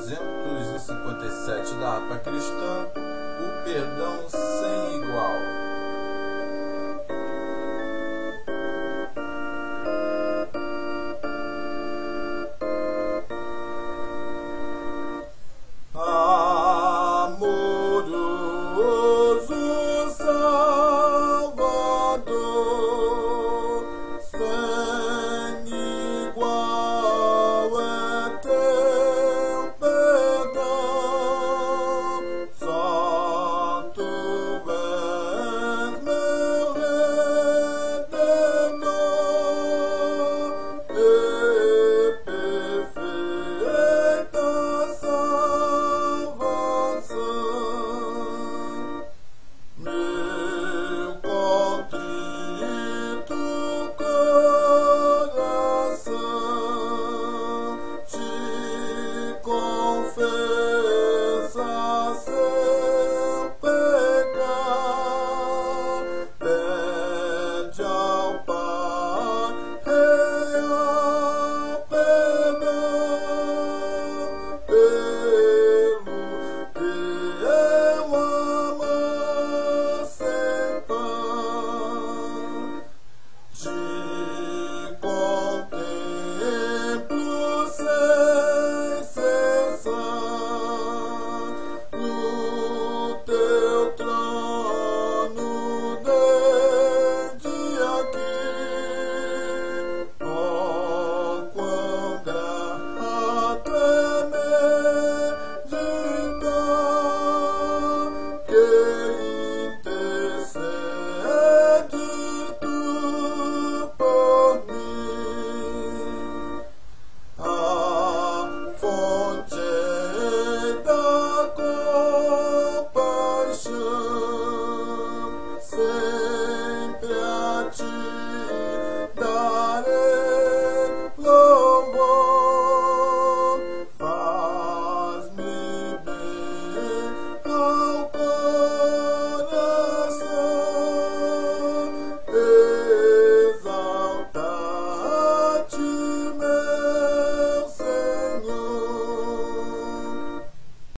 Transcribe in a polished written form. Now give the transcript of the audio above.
357 da harpa cristã, o perdão sem igual. Amoroso Salvador, sem igual é teu perdão, só tu és meu Redentor, e perfeita meu contrito coração te